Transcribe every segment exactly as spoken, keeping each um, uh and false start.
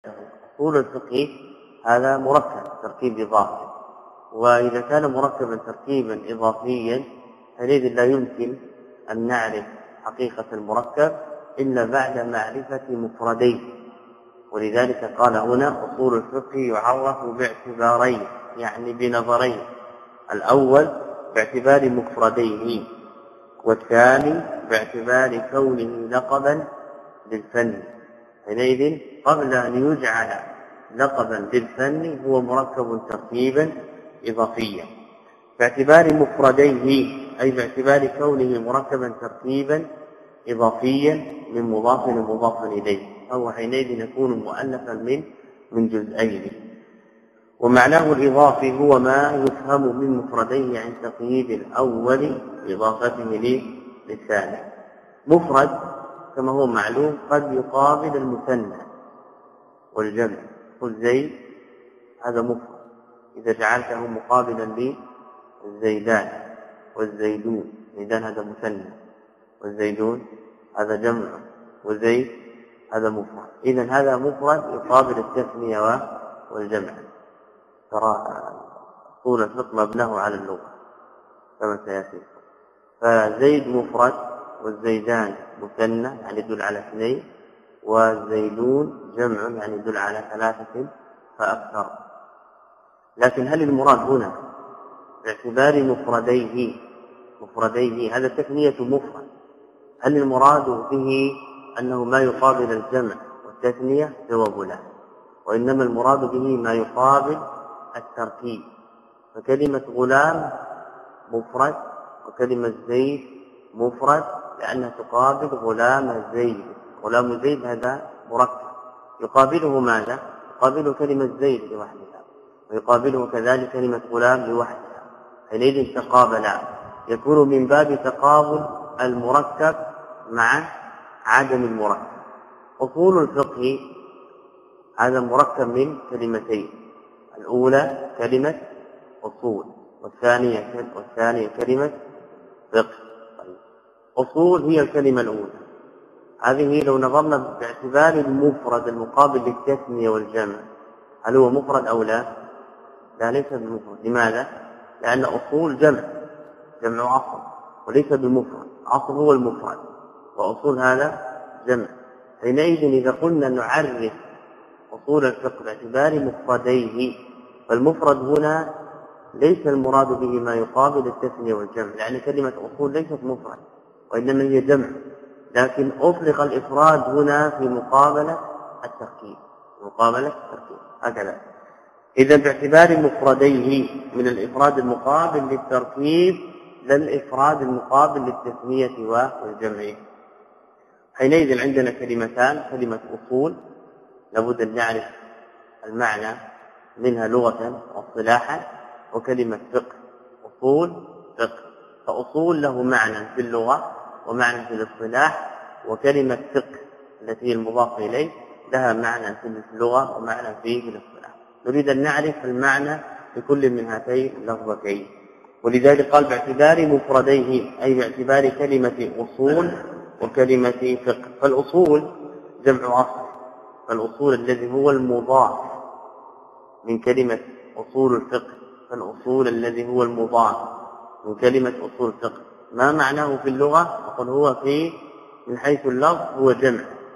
أصول الفقه هذا مركب تركيب إضافي، وإذا كان مركبا تركيبا إضافيا حينئذ لا يمكن أن نعرف حقيقة المركب إلا بعد معرفة مفرديه. ولذلك قال هنا أصول الفقه يعرف باعتبارين، يعني بنظرين: الأول باعتبار مفرديه، والثاني باعتبار كونه لقبا للفن. حينئذ قبل أن يجعل لقبا للفن هو مركب تركيبا إضافيا. باعتبار مفرديه أي باعتبار كونه مركبا تركيبا إضافيا من مضاف ومضاف إليه، فهو حينئذ يكون مؤلفا من من جزئين. ومعناه الإضافي هو ما يفهم من مفرديه عن تقييد الأول بإضافته للثاني. مفرد كما هو معلوم قد يقابل المثنى والجمع. قل زيد هذا مفرد إذا جعلته مقابلا للزيدان والزيدون. زيدان هذا مثنى والزيدون هذا جمع وزيد هذا مفرد. إذن هذا مفرد يقابل التثنية والجمع. ترى طول الفقه مبناه على اللغة كما سيأتي. فزيد مفرد والزيدان مثنى يعني يدل على اثنين، والزيدون جمع يعني يدل على ثلاثة فأكثر. لكن هل المراد هنا باعتبار مفرديه مفرديه هذا تثنية مفرد، هل المراد به أنه ما يقابل الجمع والتثنية؟ جواب لا، وإنما المراد به ما يقابل التركيب. فكلمة غلام مفرد وكلمة زيد مفرد لأنها تقابل غلام زيد. غلام زيد هذا مركب يقابله ماذا؟ يقابله كلمة زيد لوحدها، ويقابله كذلك كلمة غلام لوحدها. حينئذ تقابلا، يكون من باب تقابل المركب مع عدم المركب. أصول الفقه هذا مركب من كلمتين: الأولى كلمة أصول، والثانية والثانية كلمة فقه. طيب. أصول هي الكلمة الأولى، هذه لو نظرنا باعتبار المفرد المقابل للتثنية والجمع هل هو مفرد أو لا؟ لا، ليس بمفرد. لماذا؟ لأن أصول جمع جمع أصل وليس بمفرد. أصل هو المفرد وأصول هذا جمع. حينئذ إذا قلنا نعرف أصول الفقه باعتبار مفرديه، فالمفرد هنا ليس المراد به ما يقابل التثنية والجمع، لأن كلمة أصول ليست مفرد وإنما هي جمع، لكن أطلق الإفراد هنا في مقابلة التركيب مقابلة التركيب هكذا. إذا باعتبار مفرديه من الإفراد المقابل للتركيب لا الإفراد المقابل للتثنية والجمع. حينئذ عندنا كلمتان: كلمة أصول لابد أن نعرف المعنى منها لغة واصطلاحا، وكلمة فقه أصول فقه. فأصول له معنى في اللغة ومعنى في الاصطلاح، وكلمة فقه التي هي المضاف إليه لها معنى في اللغة ومعنى في الاصطلاح. نريد أن نعرف المعنى لكل من هاتين اللفظتين، ولذلك قال باعتبار مفرديه أي باعتبار كلمة أصول وكلمة فقه. فالأصول جمع أصل، فالأصول الذي هو المضاف من كلمة أصول الفقه، فالأصول الذي هو المضاف من كلمة أصول الفقه ما معناه في اللغة؟ أقول هو في من حيث اللفظ هو جمع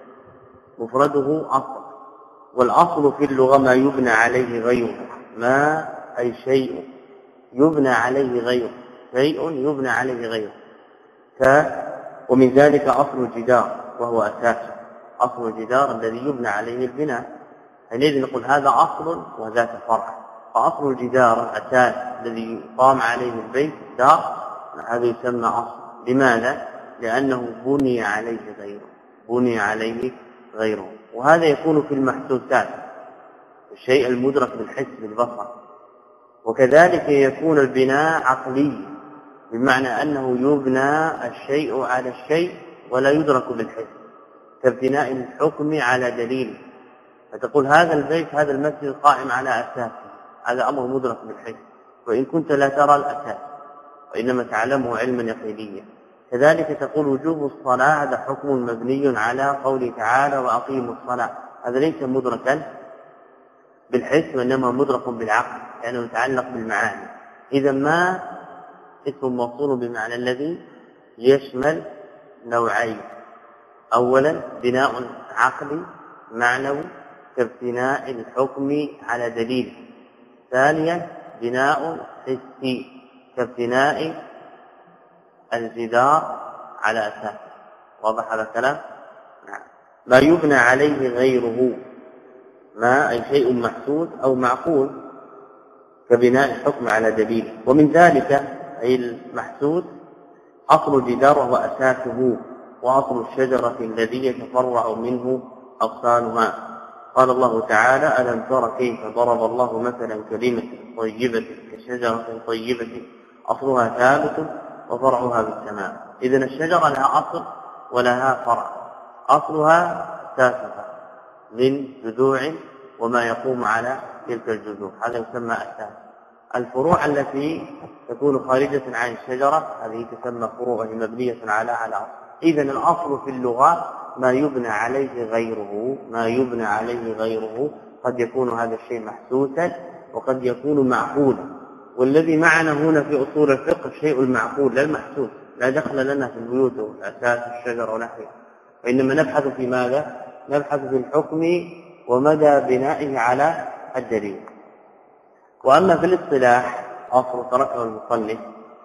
مفرده أصل، والأصل في اللغة ما يبنى عليه غيره، ما أي شيء يبنى عليه غيره، شيء يبنى عليه غيره. ف ومن ذلك أصل الجدار وهو أساس، أصل الجدار الذي يبنى عليه البناء. حينئذ نقول هذا أصل وذاك فرع. فأصل الجدار الأساس الذي قام عليه البيت الدار هذا يسمى أصل. لماذا؟ لأنه بني عليه غيره بني عليه غيره وهذا يكون في المحسوسات، الشيء المدرك بالحس بالبصر. وكذلك يكون البناء عقلي، بمعنى أنه يبنى الشيء على الشيء ولا يدرك بالحس، كابتناء الحكم على دليل. فتقول هذا البيت هذا المسجد قائم على أساسه، هذا أمر مدرك بالحس، وإن كنت لا ترى الأساس وإنما تعلمه علما يقينيا. كذلك تقول وجوب الصلاة هذا حكم مبني على قوله تعالى وأقيموا الصلاة، هذا ليس مدركا بالحس وإنما مدرك بالعقل لأنه يعني يتعلق بالمعاني. إذا ما اسم موصول بمعنى الذي يشمل نوعين: أولا بناء عقلي معنوي كابتناء الحكم على دليل، ثانيا بناء حسي كابتناء الجدار على أساسه. واضح هذا الكلام؟ نعم. ما يبنى عليه غيره، ما أي شيء محسوس أو معقول كبناء الحكم على دليل. ومن ذلك أي المحسوس أصل الجدار وهو أساسه، وأصل الشجرة الذي يتفرع منه أغصانها. قال الله تعالى: ألم تر كيف ضرب الله مثلا كلمة طيبة كشجرة طيبة أصلها ثابت وفرعها بالسماء. إذن الشجرة لها أصل ولها فرع. أصلها أساسها من جذوع وما يقوم على تلك الجذوع، هذا يسمى أساس. الفروع التي تكون خارجة عن الشجرة هذه تسمى فروع مبنية على على أصل. إذن الأصل في اللغة ما يبنى عليه غيره، ما يبنى عليه غيره. قد يكون هذا الشيء محسوسا وقد يكون معقولا، والذي معنا هنا في أصول الفقه الشيء المعقول لا المحسوس. لا دخل لنا في البيوت والأساس الشجر ونحوه، وإنما نبحث في ماذا؟ نبحث في الحكم ومدى بنائه على الدليل. وأما في الاصطلاح أصل تركه المصنف،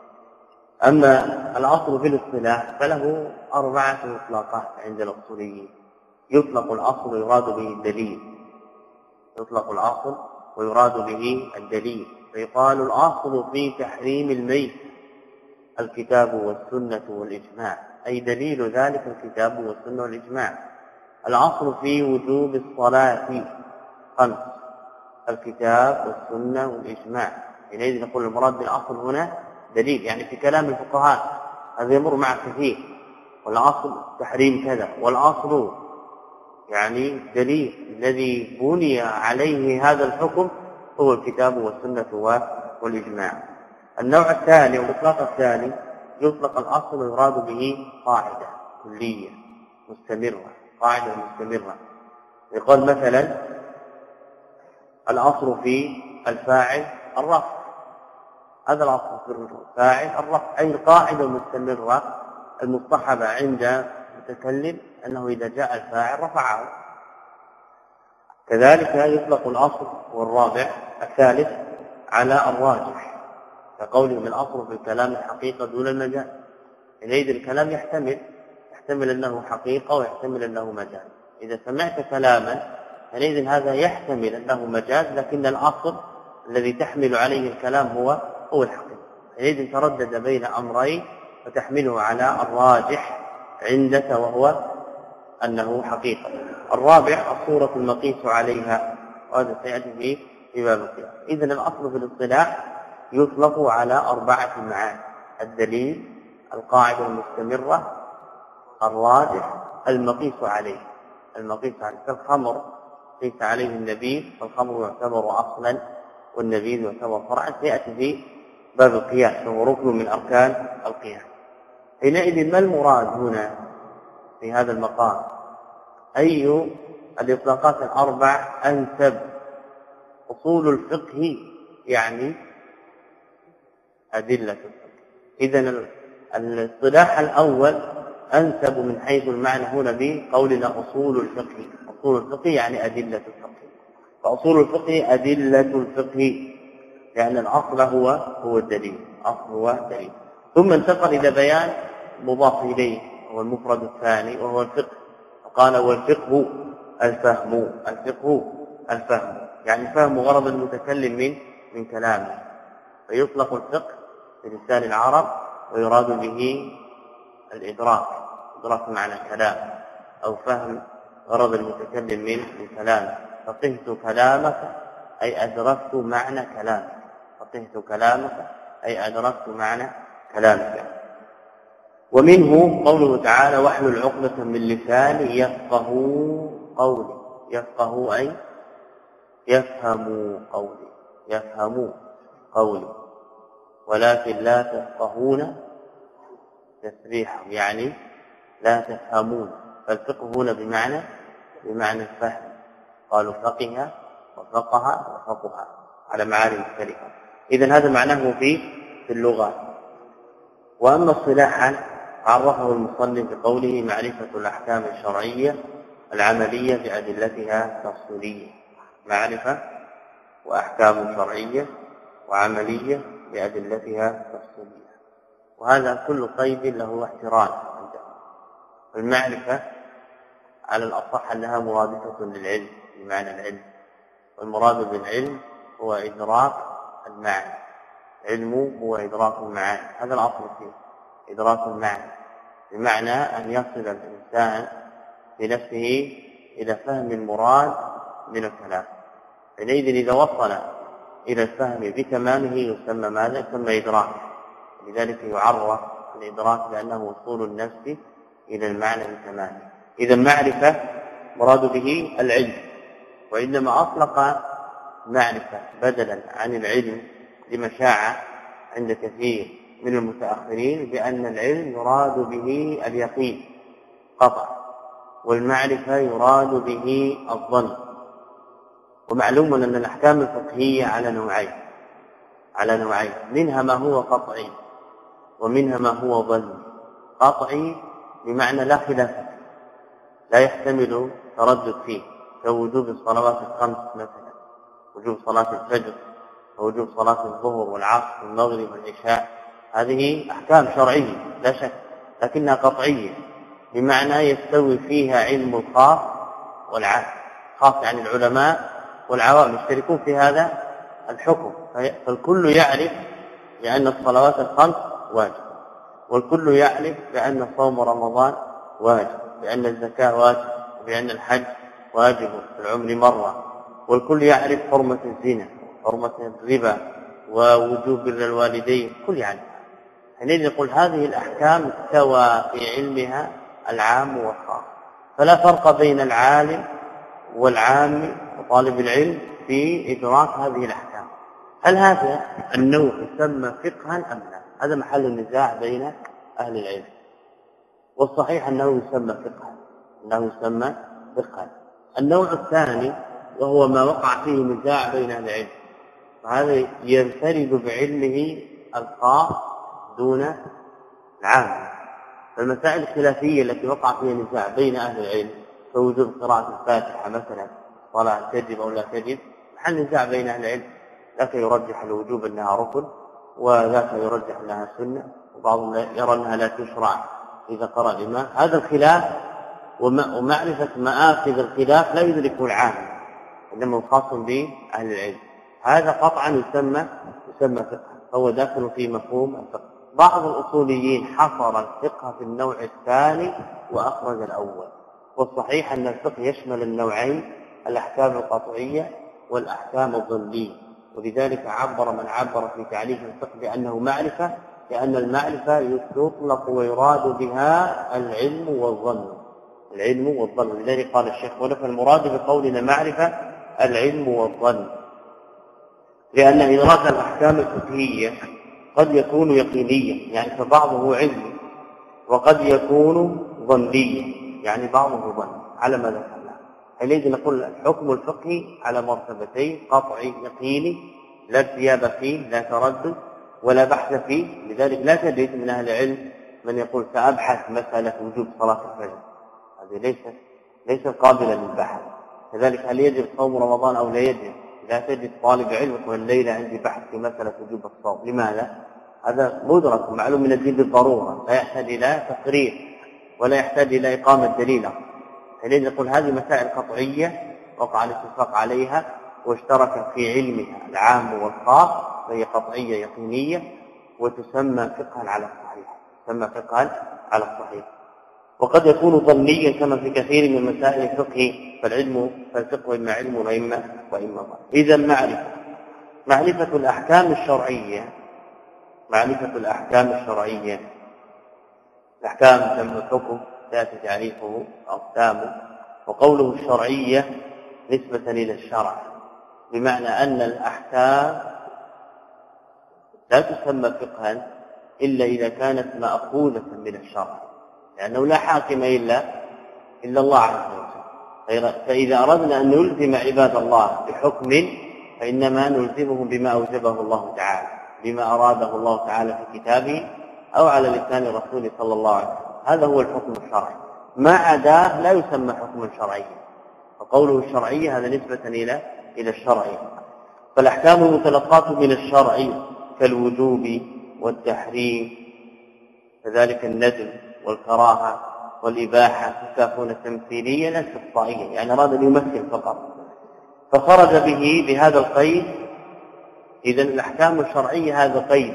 أما الأصل في الاصطلاح فله أربعة إطلاقات عند الأصوليين. يطلق الأصل ويراد به الدليل، يطلق الأصل ويراد به الدليل. فيقال الأصل في تحريم الميت الكتاب والسنة والإجماع، أي دليل ذلك الكتاب والسنة والإجماع. الأصل في وجوب الصلاة خمس، الكتاب والسنة والإجماع. حينئذ نقول المراد بالأصل هنا دليل، يعني في كلام الفقهاء هذا يمر مع كثير، والأصل تحريم كذا، والأصل يعني دليل الذي بني عليه هذا الحكم هو الكتاب والسنة والإجماع. النوع الثاني والإطلاق الثاني يطلق الأصل ويراد به قاعدة كلية مستمرة، قاعدة مستمرة. يقول مثلا الأصل في الفاعل الرفع، هذا الأصل في الفاعل الرفع، أي القاعدة المستمرة المصطحبة عند المتكلم أنه إذا جاء الفاعل رفعه. كذلك يطلق الأصل والرابع الثالث على الراجح، كقولهم الأصل في الكلام الحقيقة دون المجاز. إذا الكلام يحتمل يحتمل أنه حقيقة ويحتمل أنه مجاز. إذا سمعت كلاما فإذن هذا يحتمل أنه مجاز، لكن الأصل الذي تحمل عليه الكلام هو هو الحقيقة. إذن تردد بين أمرين فتحمله على الراجح عندك وهو أنه حقيقة. الرابع الصورة المقيس عليها، وهذا سيأتي في باب القياس. إذن الأصل في الاصطلاح يطلق على أربعة معاني: الدليل، القاعدة المستمرة، الراجح، المقيس عليه. المقيس عليه كالخمر قيس عليه النبيذ، فالخمر يعتبر أصلا والنبيذ يعتبر فرعا، سيأتي في باب القياس وهو ركن من أركان القياس. حينئذ ما المراد هنا في هذا المقام؟ أي الإطلاقات الأربع أنسب؟ أصول الفقه يعني أدلة الفقه. إذن الاصطلاح الأول أنسب من حيث المعنى هنا بقولنا أصول الفقه. أصول الفقه يعني أدلة الفقه، فأصول الفقه أدلة الفقه، لأن الأصل هو هو الدليل، أصل هو الدليل. ثم انتقل إلى بيان مضاف إليه هو المفرد الثاني وهو الفقه، فقال والفقه الفهم. الفقه الفهم يعني فهم غرض المتكلم من من كلامه. فيطلق الفقه في لسان العرب ويراد به الإدراك، إدراك معنى كلام، أو فهم غرض المتكلم من من كلامه. فقهت كلامك أي أدركت معنى كلامك، فقهت كلامك أي أدركت معنى كلامك. ومنه قوله تعالى: واحلل عقدة من لساني يفقه قولي. يفقه أي يفهم قولي، يفهم قولي، ولكن لا تفقهون تسبيحهم، يعني لا تفهمون. فالفقه هنا بمعنى بمعنى الفهم، قالوا فقه وفقه وفقها على معاني مختلفة. إذن هذا معناه في في اللغة. وأما اصطلاحا عرفه المصنف بقوله معرفة الأحكام الشرعية العملية بأدلتها التفصيلية. معرفة وأحكام شرعية وعملية بأدلتها التفصيلية. وهذا كل قيد له احترام عنده. المعرفة على الأصح أنها مرادفة للعلم بمعنى العلم، والمراد بالعلم هو إدراك المعنى. علم هو إدراك المعاني، هذا الأصل فيه إدراك المعنى، بمعنى أن يصل الإنسان بنفسه إلى فهم المراد من الكلام. حينئذ إذا وصل إلى الفهم بتمامه يسمى ماذا؟ يسمى إدراك. لذلك يعرف الإدراك بأنه وصول النفس إلى المعنى بتمامه. إذا المعرفة مراد به العلم، وإنما أطلق معرفة بدلا عن العلم لما شاع عند كثير من المتأخرين بأن العلم يراد به اليقين قطع، والمعرفة يراد به الظن. ومعلوم أن الأحكام الفقهية على نوعين على نوعين منها ما هو قطعي ومنها ما هو ظني. قطعي بمعنى لا خلاف لا يحتمل تردد فيه، كوجوب الصلوات الخمس مثلا، وجوب صلاة الفجر ووجوب صلاة الظهر والعصر والمغرب والعشاء. هذه أحكام شرعية لا شك، لكنها قطعية بمعنى يستوي فيها علم الخاص والعام. خاص يعني العلماء والعوام يشتركون في هذا الحكم، فالكل يعرف بأن الصلوات الخمس واجب، والكل يعرف بأن صوم رمضان واجب، بأن الزكاة واجب، وبأن الحج واجب في العمر مرة، والكل يعرف حرمة الزنا، حرمة الربا، ووجوب بر الوالدين، كل يعني. حينئذ يقول هذه الأحكام استوى في علمها العام والخاص، فلا فرق بين العالم والعام وطالب العلم في إدراك هذه الأحكام. هل هذا النوع يسمى فقها أم لا؟ هذا محل النزاع بين أهل العلم، والصحيح أنه يسمى فقها أنه يسمى فقها. النوع الثاني وهو ما وقع فيه نزاع بين أهل العلم، وهذا ينفرد بعلمه الخاص دون العام. فالمسائل الخلافية التي وقع فيها نزاع بين أهل العلم كوجوب قراءة الفاتحة مثلا، صلاة تجب أو لا تجب، محل نزاع بين أهل العلم. ذاك يرجح الوجوب أنها ركن، وذاك يرجح أنها سنة، وبعضهم يرى أنها لا تشرع إذا قرأ الإمام. هذا الخلاف ومعرفة مآخذ الخلاف لا يدركه العام، إنما خاص بأهل العلم. هذا قطعا يسمى يسمى فقه، فهو داخل في مفهوم الفقه. بعض الأصوليين حصر الفقه في النوع الثاني وأخرج الأول، والصحيح أن الفقه يشمل النوعين، الأحكام القطعية والأحكام الظنية. ولذلك عبر من عبر في تعريف الفقه بأنه معرفة، لأن المعرفة يطلق ويراد بها العلم والظن العلم والظن لذلك قال الشيخ ونفى المراد بقولنا معرفة العلم والظن، لأن إدراك الأحكام الفقهية قد يكون يقينيا، يعني فبعضه علمي، وقد يكون ظنيا، يعني بعضه ظن، على ما ذكرنا. حينئذ نقول الحكم الفقهي على مرتبتين: قطعي يقيني لا ارتياب فيه، لا تردد ولا بحث فيه. لذلك لا تجد من أهل العلم من يقول سأبحث مسألة وجوب صلاة الفجر، هذه ليست ليست قابلة للبحث. كذلك هل يجب صوم رمضان أو لا يجب؟ لا تجد طالب علم يقول الليلة عندي بحث في مسألة وجوب الصوم. لماذا؟ هذا مدرك معلوم من الدين بالضرورة، لا يحتاج إلى تقرير ولا يحتاج إلى إقامة دليل. حينئذ نقول هذه مسائل قطعية وقع الاتفاق عليها واشترك في علمها العام والخاص، فهي قطعية يقينية، وتسمى فقها على الصحيح تسمى فقها على الصحيح. وقد يكون ظنيا كما في كثير من مسائل الفقه، فالعلم فالفقه إما علم وإما وإما ظن. إذا معرفة معرفة الأحكام الشرعية معرفة الأحكام الشرعية الأحكام جمع الحكم يأتي تعريفه أقسامه، وقوله الشرعية نسبة إلى الشرع، بمعنى أن الأحكام لا تسمى فقها إلا إذا كانت مأخوذة من الشرع، لأنه لا حاكم إلا إلا الله عز وجل. فإذا أردنا أن نلزم عباد الله بحكم فإنما نلزمهم بما أوجبه الله تعالى، بما أراده الله تعالى في كتابه أو على لسان رسوله صلى الله عليه وسلم. هذا هو الحكم الشرعي، ما عداه لا يسمى حكما شرعيا، وقوله الشرعي هذا نسبة إلى إلى الشرع. فالأحكام المتلقاة من الشرع كالوجوب والتحريم كذلك الندب والكراهة والإباحة تكون تمثيليا لا استقصائيا، يعني أراد أن يمثل فقط فخرج به بهذا القيد. إذن الأحكام الشرعية هذا قيد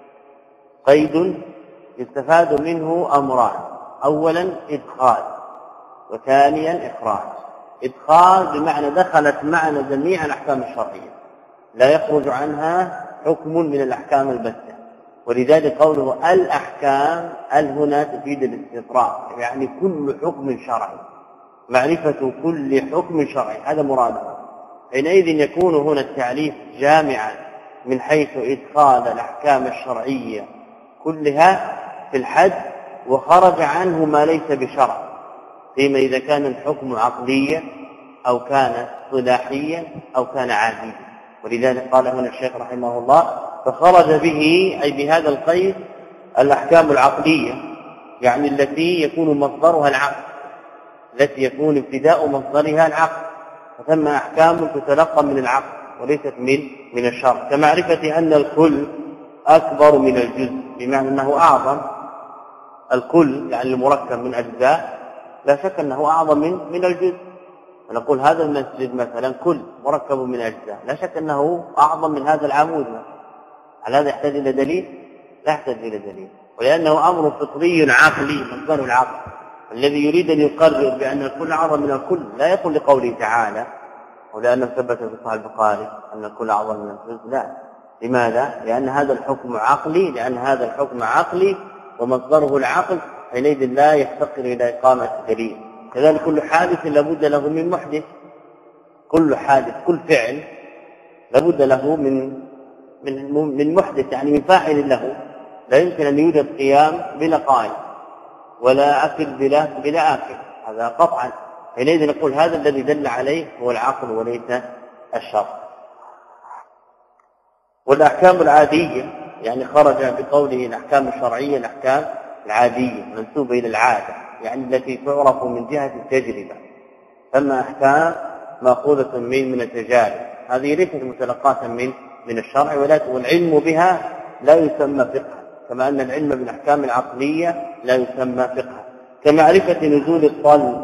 قيد يستفاد منه أمران: أولا إدخال، وثانيا إخراج. إدخال بمعنى دخلت معنا جميع الأحكام الشرعية لا يخرج عنها حكم من الأحكام البتة، ولذلك قوله الأحكام ال هنا تفيد الاستطراق، يعني كل حكم شرعي، معرفة كل حكم شرعي، هذا مراده. حينئذ يكون هنا التعريف جامعا من حيث إدخال الأحكام الشرعية كلها في الحد، وخرج عنه ما ليس بشرع، فيما إذا كان الحكم عقليا أو كان صلاحيا أو كان عاديا. ولذلك قال هنا الشيخ رحمه الله: فخرج به أي بهذا القيد الأحكام العقلية، يعني التي يكون مصدرها العقل، التي يكون ابتداء مصدرها العقل، فثم أحكام تتلقى من العقل وليست من من الشرع، كمعرفة أن الكل أكبر من الجزء، بمعنى أنه أعظم. الكل يعني المركب من أجزاء لا شك أنه أعظم من من الجزء. ونقول هذا المسجد مثلا كل مركب من أجزاء، لا شك أنه أعظم من هذا العمود. هل هذا يحتاج إلى دليل؟ لا يحتاج إلى دليل، ولأنه أمر فطري عقلي مصدر العقل. الذي يريد أن يقرر بأن الكل أعظم من الكل لا يقول لقوله تعالى ولأنه ثبت في صحيح البخاري أن الكل أعظم من الجزء، لا. لماذا؟ لأن هذا الحكم عقلي، لأن هذا الحكم عقلي ومصدره العقل، حينئذ لا يفتقر إلى إقامة دليل. كذلك كل حادث لابد له من محدث، كل حادث كل فعل لابد له من من من محدث، يعني من فاعل له. لا يمكن أن يوجد قيام بلا قائم، ولا أكل بلا بلا آكل، هذا قطعا. حينئذ نقول هذا الذي دل عليه هو العقل وليس الشرع. والأحكام العادية يعني خرج بقوله الأحكام الشرعية الأحكام العادية منسوبة إلى العادة، يعني التي تعرف من جهة التجربة. ثم أحكام مأخوذة من من التجارب، هذه ليست متلقاة من من الشرع، والعلم بها لا يسمى فقها، كما أن العلم بالأحكام العقلية لا يسمى فقها. كمعرفة نزول الطل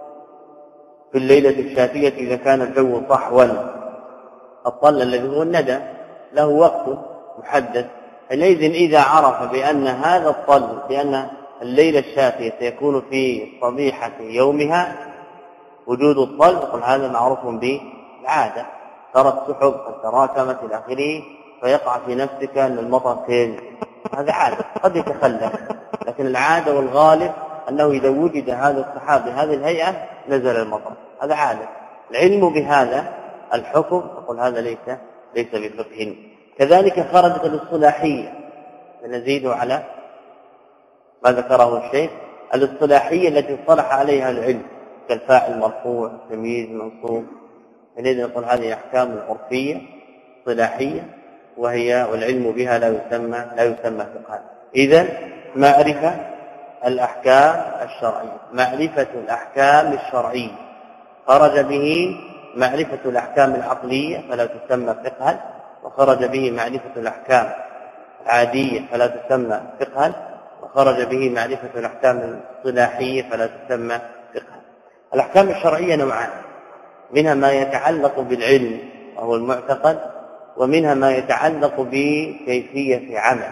في الليلة الشاتية إذا كان الجو صحوا. الطل الذي هو الندى له وقت محدد، حينئذ إذا عرف بأن هذا الطل بأن الليلة الشاتية سيكون في صبيحة يومها وجود الطل، يقول هذا معروف بالعادة، ترى السحب قد تراكمت إلى آخره فيقع في نفسك أن المطر سينزل، هذا عادة قد يتخلف، لكن العادة والغالب أنه إذا وجد هذا السحاب بهذه الهيئة نزل المطر، هذا عادة. العلم بهذا الحكم يقول هذا ليس ليس بفقه. كذلك خرجت الاصطلاحية، نزيد على ما ذكره الشيخ، الاصطلاحية التي اصطلح عليها العلم كالفاعل مرفوع، تمييز، منصوب. حينئذ نقول هذه أحكام عرفية اصطلاحية، وهي والعلم بها لا يسمى لا يسمى فقها. إذن معرفة الأحكام الشرعية، معرفة الأحكام الشرعية خرج به معرفة الأحكام العقلية فلا تسمى فقها، وخرج به معرفة الأحكام العادية فلا تسمى فقها، وخرج به معرفة الأحكام الاصطلاحية فلا تسمى فقها. الأحكام الشرعية نوعان، منها ما يتعلق بالعلم وهو المعتقد، ومنها ما يتعلق بكيفية عمل.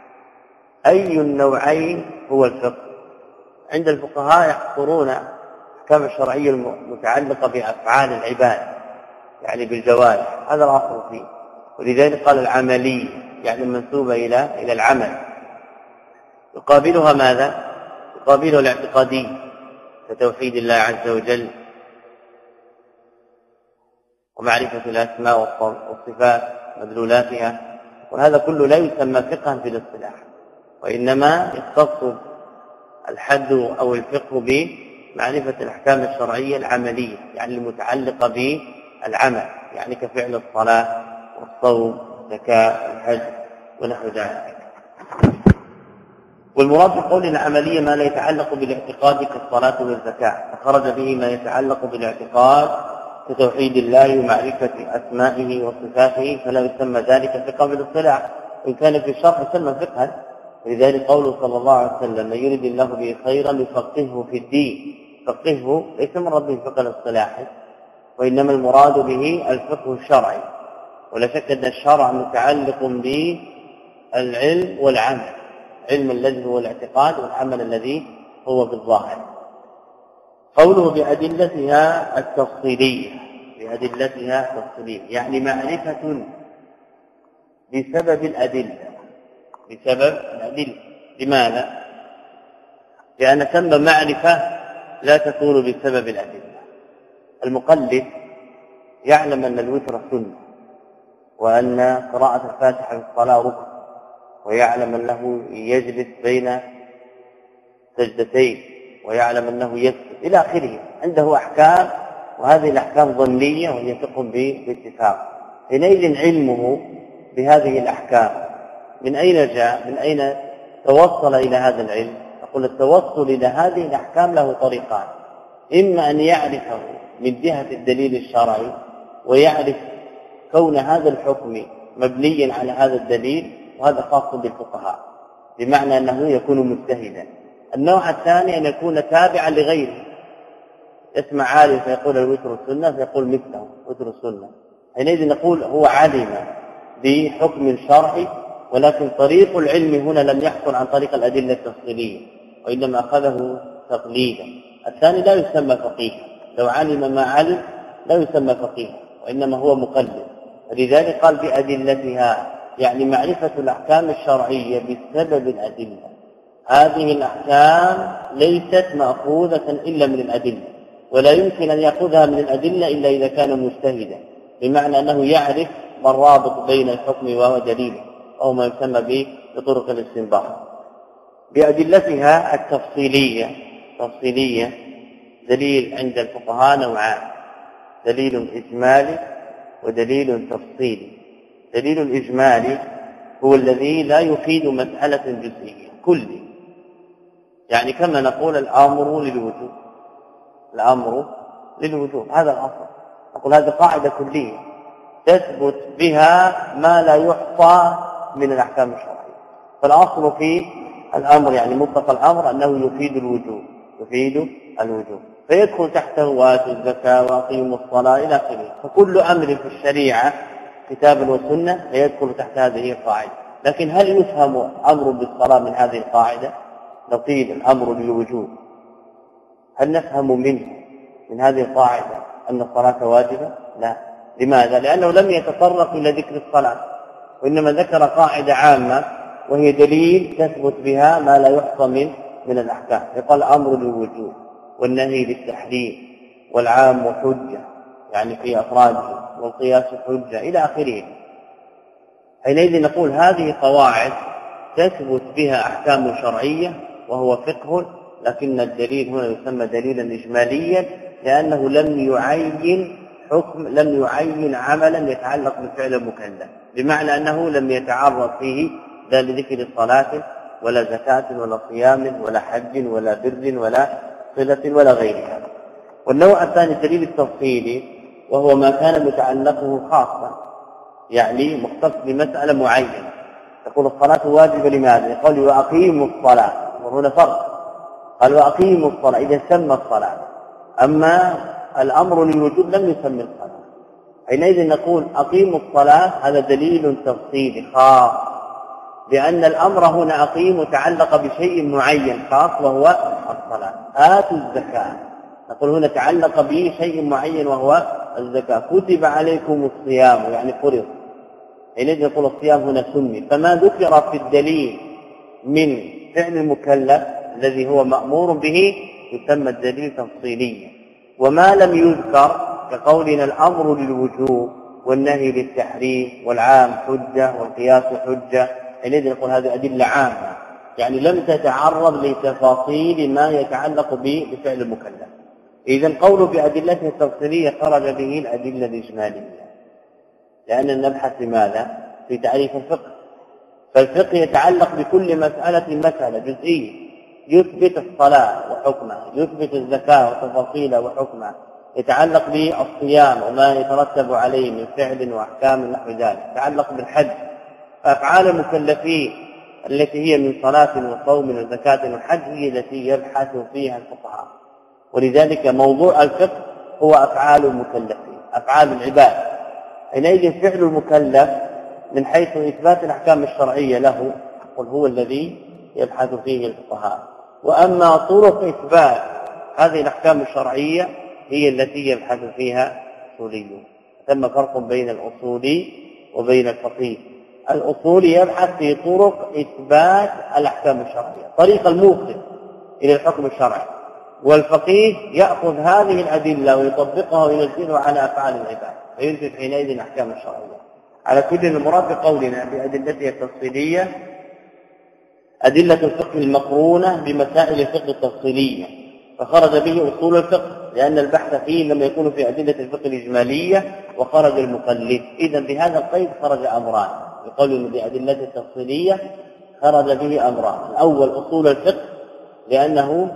أي النوعين هو الفقه؟ عند الفقهاء يحصرون الأحكام الشرعية المتعلقة بأفعال العباد، يعني بالجوارح، هذا الأصل فيه. ولذلك قال العملية، يعني المنسوبة إلى إلى العمل. يقابلها ماذا؟ يقابلها الاعتقادي كتوحيد الله عز وجل ومعرفة الأسماء والصفات مدلولاتها، وهذا كله لا يسمى فقها في الاصطلاح، وإنما يختص الحد أو الفقه معرفة الأحكام الشرعية العملية، يعني المتعلقة بالعمل، يعني كفعل الصلاة والصوم والزكاة والحج ونحو ذلك. والمراد بقول العملية ما لا يتعلق بالاعتقاد كالصلاة والزكاة، فخرج به ما يتعلق بالاعتقاد كتوحيد الله ومعرفة أسمائه وصفاته، فلا يسمى ذلك فقها بالاصطلاح، وإن كان في الشرع يسمى فقها. ولذلك قوله صلى الله عليه وسلم: من يرد الله به خيرا يفقهه في الدين. فقهه ليس مراد به الفقه الاصطلاحي، وإنما المراد به الفقه الشرعي. ولا شك أن الشرع متعلق بالعلم والعمل، علم الذي هو الاعتقاد والعمل الذي هو بالظاهر. قوله بأدلتها التفصيلية، بأدلتها التفصيلية يعني معرفة بسبب الأدلة، بسبب الأدلة. لماذا؟ لأن ثم معرفة لا تكون بسبب الأدلة. المقلد يعلم أن الوتر سنة، وأن قراءة الفاتحة في الصلاة ركن، ويعلم أنه يجلس بين سجدتين، ويعلم أنه يسجد إلى آخره. عنده أحكام، وهذه الأحكام ظنية وهي فقه باتفاق. حينئذ علمه بهذه الأحكام من أين جاء؟ من أين توصل إلى هذا العلم؟ أقول التوصل إلى هذه الأحكام له طريقان: إما أن يعرفه من جهة الدليل الشرعي، ويعرف كون هذا الحكم مبنيا على هذا الدليل، وهذا خاص بالفقهاء، بمعنى أنه يكون مجتهدا. النوع الثاني أن يكون تابعا لغيره، يسمع عالم فيقول الوتر السنة فيقول مثله وتر السنة، حينئذ نقول هو علم بحكم شرعي، ولكن طريق العلم هنا لم يحصل عن طريق الأدلة التفصيلية، وإنما أخذه تقليدا. الثاني لا يسمى فقيه، لو علم ما علم لا يسمى فقيه، وإنما هو مقلد. لذلك قال بأدلتها، يعني معرفة الأحكام الشرعية بسبب الأدلة. هذه الأحكام ليست مأخوذة إلا من الأدلة، ولا يمكن أن يأخذها من الأدلة إلا إذا كان مجتهدا، بمعنى أنه يعرف الرابط بين الحكم وهو دليله، أو ما يسمى به بطرق الاستنباط. بأدلتها التفصيلية، تفصيلية دليل عند الفقهاء نوعان: دليل إجمالي ودليل تفصيلي. دليل الإجمالي هو الذي لا يفيد مسألة جزئية كلي، يعني كما نقول الأمر للوجوب، الأمر للوجوب، هذا الأصل. نقول هذه قاعدة كلية تثبت بها ما لا يحصى من الأحكام الشرعية. فالأصل في الأمر يعني مطلق الأمر أنه يفيد الوجوب، يفيد الوجوب، فيدخل تحته وآتوا الزكاة وأقيموا الصلاة إلى آخره. فكل أمر في الشريعة كتاب وسنة يدخل تحت هذه القاعدة. لكن هل يفهم أمر بالصلاة من هذه القاعدة؟ لو قيل الأمر للوجوب، هل نفهم منه من هذه القاعدة أن الصلاة واجبة؟ لا. لماذا؟ لأنه لم يتطرق إلى ذكر الصلاة، وإنما ذكر قاعدة عامة وهي دليل تثبت بها ما لا يحصى من من الأحكام. يقال الأمر للوجوب والنهي للتحريم والعام حجة يعني في أفراده، والقياس حجة إلى آخره. حينئذ نقول هذه قواعد تثبت بها أحكام شرعية وهو فقه، لكن الدليل هنا يسمى دليلا إجماليا لأنه لم يعين حكم، لم يعين عملا يتعلق بفعل المكلف، بمعنى أنه لم يتعرض فيه لا لذكر الصلاة ولا زكاة ولا صيام ولا حج ولا بر ولا صلة ولا غيرها. والنوع الثاني الدليل التفصيلي، وهو ما كان متعلقه خاصا، يعني مختص بمسألة معينة. تقول الصلاة واجبة لماذا؟ قال وأقيموا الصلاة، وهنا فرق، قال وأقيموا الصلاة إذا سمى الصلاة، أما الأمر للوجوب لم يسمى الصلاة. حينئذ نقول أقيموا الصلاة هذا دليل تفصيلي خاص، لأن الأمر هنا أقيموا تعلق بشيء معين خاص وهو الصلاة. آتوا الزكاة، نقول هنا تعلق به شيء معين وهو الزكاة. كتب عليكم الصيام يعني فرض، حينئذ نقول الصيام هنا سمي. فما ذكر في الدليل من فعل المكلف الذي هو مأمور به يسمى الدليل تفصيليا. وما لم يذكر كقولنا الأمر للوجوب والنهي للتحريم والعام حجة والقياس حجة، حينئذ نقول هذه أدلة عامة يعني لم تتعرض لتفاصيل ما يتعلق بفعل المكلف. إذن قوله بأدلته التفصيلية خرج به الأدلة الإجمالية، لأن نبحث لماذا؟ في تعريف الفقه، فالفقه يتعلق بكل مسألة مسألة جزئية، يثبت الصلاة وحكمها، يثبت الزكاة وتفاصيلها وحكمها، يتعلق بالصيام وما يترتب عليه من فعل وأحكام نحو ذلك، يتعلق بالحج، فأفعال المكلفين التي هي من صلاة وصوم وزكاة وحج هي التي يبحث فيها الفقهاء. ولذلك موضوع الفقه هو أفعال المكلفين، أفعال العباد. حينئذ فعل المكلف من حيث إثبات الأحكام الشرعية له قل هو الذي يبحث فيه الفقهاء، وأما طرق إثبات هذه الأحكام الشرعية هي التي يبحث فيها الأصوليون. ثم فرق بين الأصولي وبين الفقيه. الأصولي يبحث في طرق إثبات الأحكام الشرعية، طريق الموصل إلى الحكم الشرعي، والفقيه يأخذ هذه الأدلة ويطبقها وينزلها على أفعال العباد فينتج حينئذ الأحكام الشرعية. على كل المراد بقولنا بأدلته التفصيلية أدلة الفقه المقرونة بمسائل الفقه التفصيلية، فخرج به أصول الفقه، لأن البحث فيه لما يكون في أدلة الفقه الإجمالية وخرج المقلد. إذن بهذا القيد خرج أمران، يقول بأدلته التفصيلية خرج به أمران: الأول أصول الفقه لأنه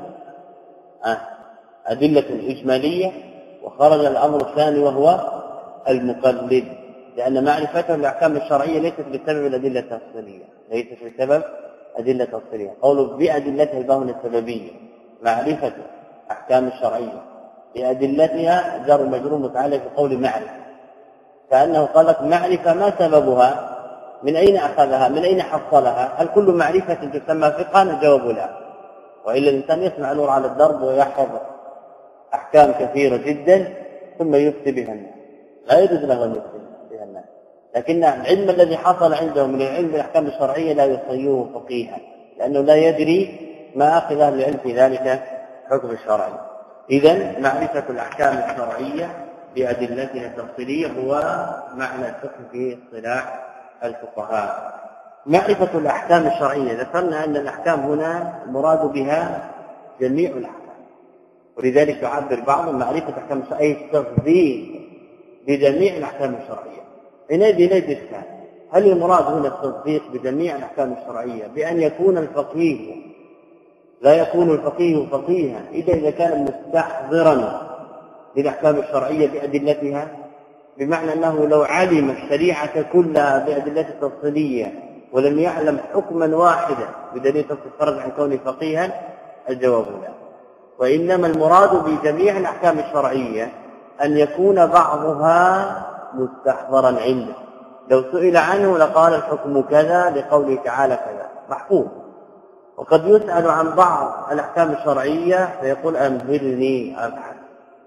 أدلة إجمالية، وخرج الأمر الثاني وهو المقلد، لأن معرفته الأحكام الشرعية ليست بسبب الأدلة التفصيلية، ليست بسبب أدلة تفصيلية. قوله بأدلته الباهنة السببية، معرفة أحكام الشرعية بأدلتها جار مجرور متعلق بقول معرفة، كأنه قال لك معرفة ما سببها، من أين أخذها، من أين حصلها، هل كل معرفة تسمى فقها؟ الجواب لا، وإلا الإنسان يسمع نور على الدرب ويحفظ أحكام كثيرة جدا ثم يفتي بها الناس، لا يجوز له أن يفتي بها الناس، لكن العلم الذي حصل عنده من العلم بالأحكام الشرعية لا يصيره فقيها، لأنه لا يدري ما أخذ أهل العلم في ذلك حكم الشرعي. إذن معرفة الأحكام الشرعية بأدلتها التفصيلية هو معنى الفقه في اصطلاح الفقهاء. معرفة الأحكام الشرعية، ذكرنا أن الأحكام هنا المراد بها جميع الأحكام، ولذلك يعبر بعض معرفة الأحكام الشرعية التصديق بجميع الأحكام الشرعية. حينئذ لا إشكال، هل المراد هنا التصديق بجميع الأحكام الشرعية بأن يكون الفقيه لا يكون الفقيه فقيها إذا إذا كان مستحضرا للأحكام الشرعية بأدلتها، بمعنى أنه لو علم الشريعة كلها بأدلة التفصيلية ولم يعلم حكما واحدا بدليل تفصيل عن كونه فقيها؟ الجواب لا. وإنما المراد بجميع الأحكام الشرعية أن يكون بعضها مستحضرا عنده، لو سئل عنه لقال الحكم كذا لقوله تعالى كذا محفوظ. وقد يسأل عن بعض الأحكام الشرعية فيقول أمهلني أبحث،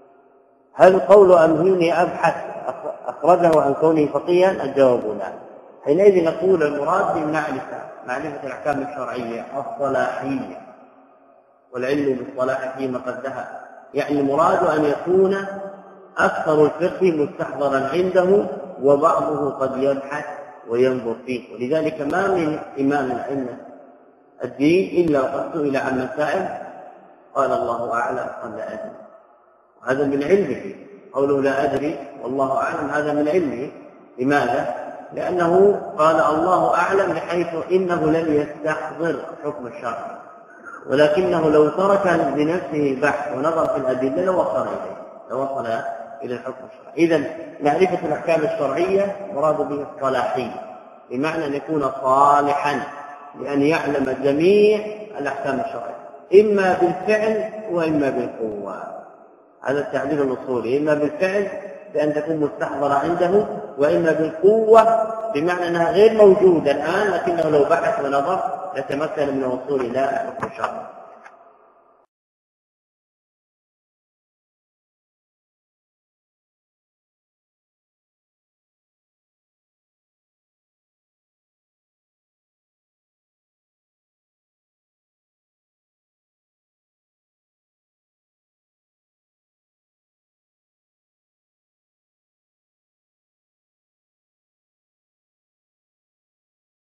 هل قول أمهلني أبحث أخرجه عن كونه فقيها؟ الجواب لا. حينئذ نقول المراد بالمعرفة معرفة الأحكام الشرعية الصلاحية، والعلم بالصلاح فيما قد ذهب، يعني المراد أن يكون أكثر الفقه مستحضرا عنده وبعضه قد يبحث وينظر فيه. ولذلك ما من إمام الأئمة الدين إلا وقد سئل عن مسائل قال الله أعلم قال لا أدري، وهذا من علمه، قوله لا أدري والله أعلم هذا من علمه. لماذا؟ لأنه قال الله أعلم بحيث إنه لم يستحضر حكم الشرع، ولكنه لو ترك بنفسه البحث ونظر في الأدلة لوصل إليه لوصل إلى الحكم الشرعي. إذن معرفة الأحكام الشرعية مراد به الصلاحية، بمعنى أن يكون صالحا لأن يعلم جميع الأحكام الشرعية إما بالفعل وإما بالقوة. هذا التعبير الأصولي، إما بالفعل بأن تكون مستحضرة عنده، وإما بالقوة بمعنى أنها غير موجودة الآن لكنه لو بحث ونظر يتمكن من الوصول إلى حكم الشرع.